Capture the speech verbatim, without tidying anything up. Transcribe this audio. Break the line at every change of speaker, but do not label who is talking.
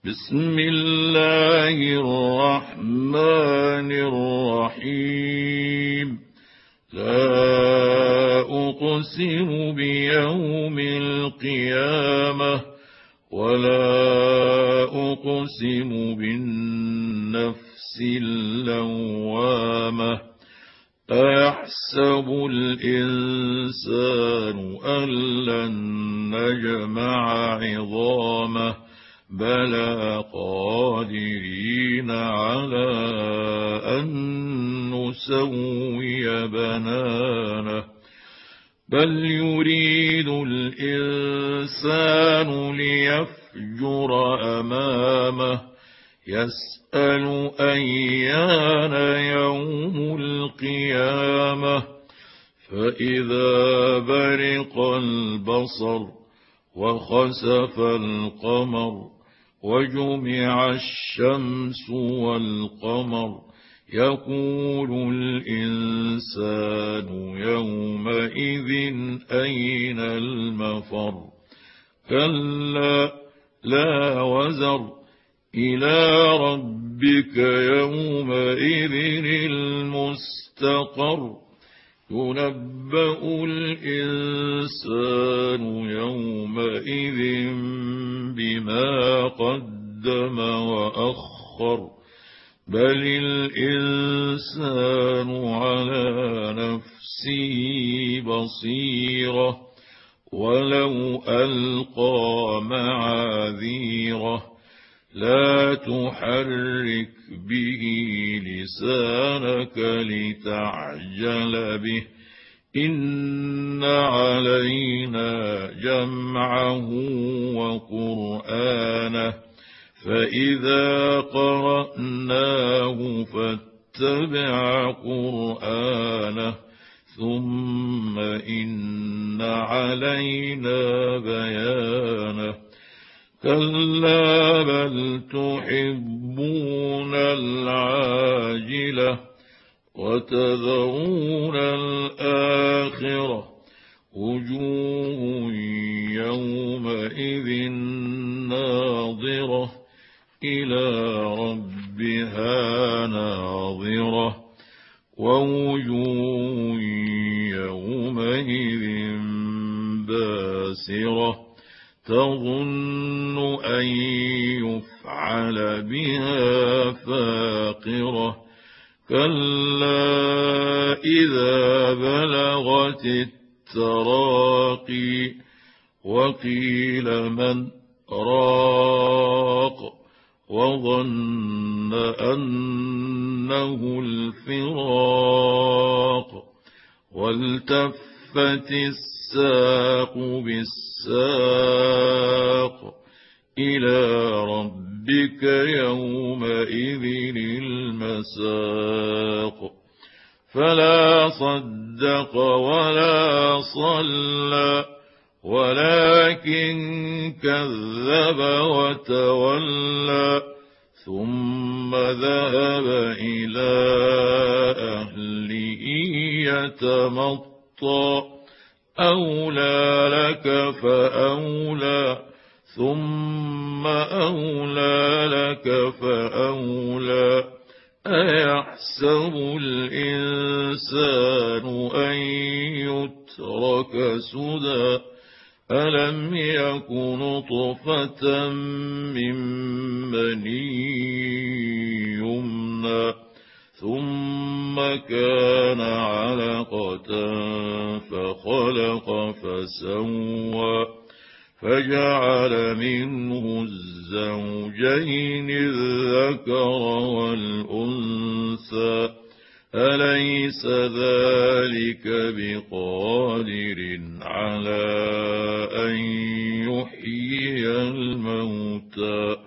بسم الله الرحمن الرحيم. لا أقسم بيوم القيامة ولا أقسم بالنفس اللوامة. أيحسب الإنسان أن لن نجمع عظامه بلى قادرين على أن نسوي بنانه بل يريد الإنسان ليفجر أمامه يسأل أيان يوم القيامة فإذا برق البصر وخسف القمر وجمع الشمس والقمر يقول الإنسان يومئذ أين المفر كلا لا وزر إلى ربك يومئذ المستقر ينبأ الإنسان يومئذ بما قدم وأخر بل الإنسان على نفسه بصيرة ولو ألقى معاذيره لا تحرك به لسانك لتعجل به إن علينا جمعه وقرآنه فإذا قرأناه فاتبع قرآنه ثم إن علينا بيانه كلا بل تحبون العاجلة وتذرون الآخرة وجوه يومئذ ناظرة إلى ربها ناظرة ووجوه يومئذ باسرة تظن أن يفعل بها فاقرة كلا إذا بلغت التراقي وقيل من راق وظن أنه الفراق والتفت الساق بالساق إلى ربك يومئذ المساق فلا صدق ولا صلى ولكن كذب وتولى ثم ذهب إلى أهله يتمطى أولى لك فأولى ثم أولى لك فأولى أيحسب الإنسان أن يترك سدى ألم يك نطفة من مني يمنى ثم كان علقة فخلق فسوى فجعل منه الزوجين الذكر والأنثى أليس ذلك بقادر على أن يحيي الموتى